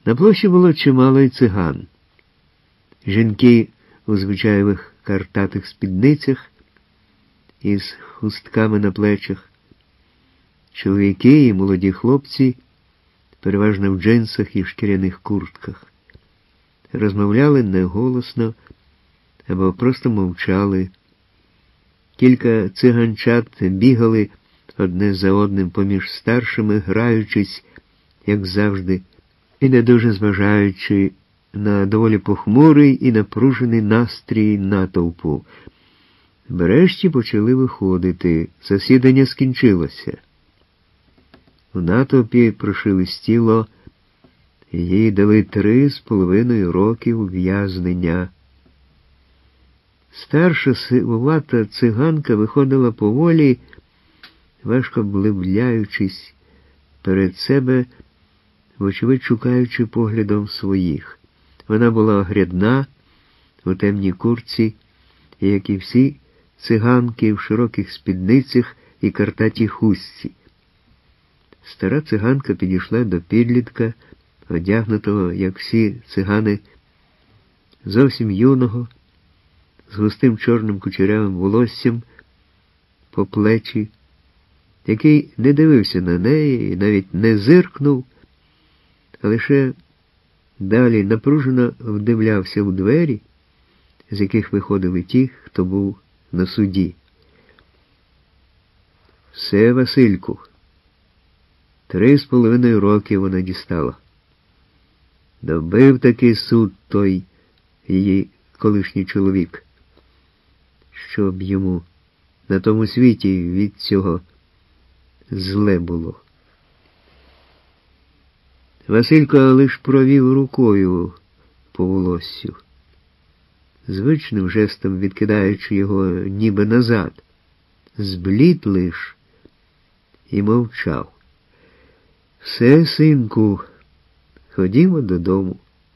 На площі було чимало й циган. Жінки у звичайних картатих спідницях із хустками на плечах, чоловіки і молоді хлопці, переважно в джинсах і шкіряних куртках. Розмовляли неголосно або просто мовчали. Кілька циганчат бігали одне за одним поміж старшими, граючись, як завжди, і не дуже зважаючи на доволі похмурий і напружений настрій натовпу. Врешті почали виходити. Засідання скінчилося. У натовпі прошелестіло, їй дали 3,5 років ув'язнення. Старша сивувата циганка виходила поволі, важко вглибляючись перед себе, вочевидь шукаючи поглядом своїх. Вона була огрядна, у темній куртці, і, як і всі циганки, в широких спідницях і картатій хустці. Стара циганка підійшла до підлітка, одягнутого, як всі цигани, зовсім юного, з густим чорним кучерявим волоссям по плечі, який не дивився на неї і навіть не зиркнув, а лише далі напружено вдивлявся в двері, з яких виходили ті, хто був на суді. «Все, Васильку, 3,5 роки вона дістала. Добив такий суд той її колишній чоловік, щоб йому на тому світі від цього зле було». Василько лиш провів рукою по волоссю, звичним жестом відкидаючи його ніби назад, зблід лиш і мовчав. «Все, синку, ходімо додому».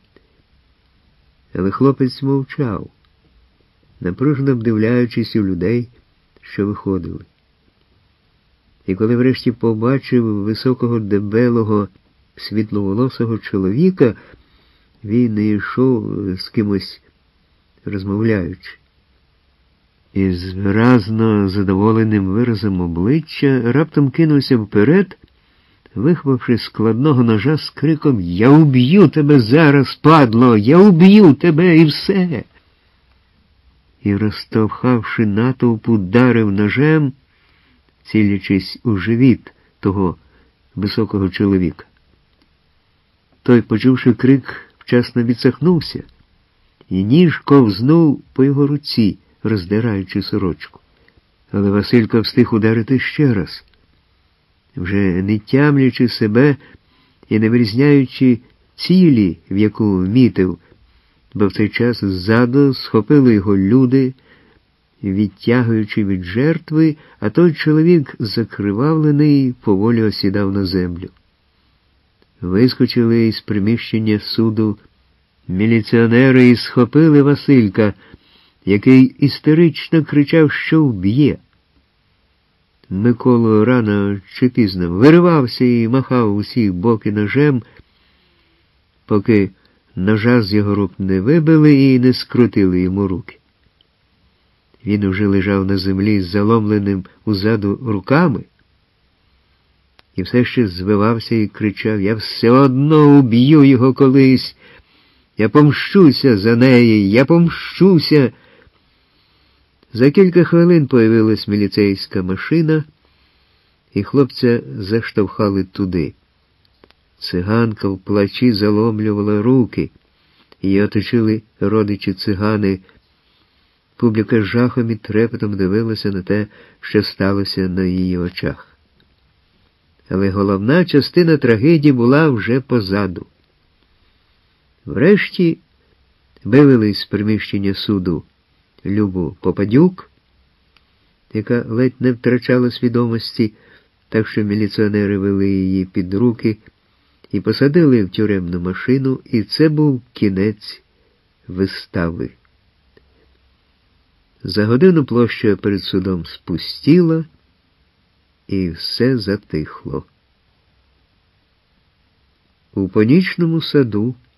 Але хлопець мовчав, напружено вдивляючись у людей, що виходили. І коли врешті побачив високого, дебелого, світловолосого чоловіка, він не йшов з кимось розмовляючи. Із виразно задоволеним виразом обличчя раптом кинувся вперед, вихвавши складного ножа з криком «Я уб'ю тебе зараз, падло! Я уб'ю тебе і все!» І, розтовхавши натовп, ударив ножем, цілячись у живіт того високого чоловіка. Той, почувши крик, вчасно відсахнувся, і ніж ковзнув по його руці, роздираючи сорочку. Але Василько встиг ударити ще раз, вже не тямлячи себе і не вирізняючи цілі, в яку мітив, бо в цей час ззаду схопили його люди, відтягуючи від жертви, а той чоловік, закривавлений, поволі осідав на землю. Вискочили із приміщення суду міліціонери і схопили Василька, який істерично кричав, що вб'є. Микола рано чи пізно виривався і махав усі боки ножем, поки ножа з його рук не вибили і не скрутили йому руки. Він уже лежав на землі з заломленим узаду руками і все ще звивався і кричав: «Я все одно уб'ю його колись! Я помщуся за неї! Я помщуся!» За кілька хвилин появилась міліцейська машина, і хлопця заштовхали туди. Циганка в плачі заломлювала руки, її оточили родичі цигани. Публіка з жахом і трепетом дивилася на те, що сталося на її очах. Але головна частина трагедії була вже позаду. Врешті вивели з приміщення суду Любу Попадюк, яка ледь не втрачала свідомості, так що міліціонери вели її під руки і посадили в тюремну машину, і це був кінець вистави. За годину площа перед судом спустіла, і все затихло. У Понічному саду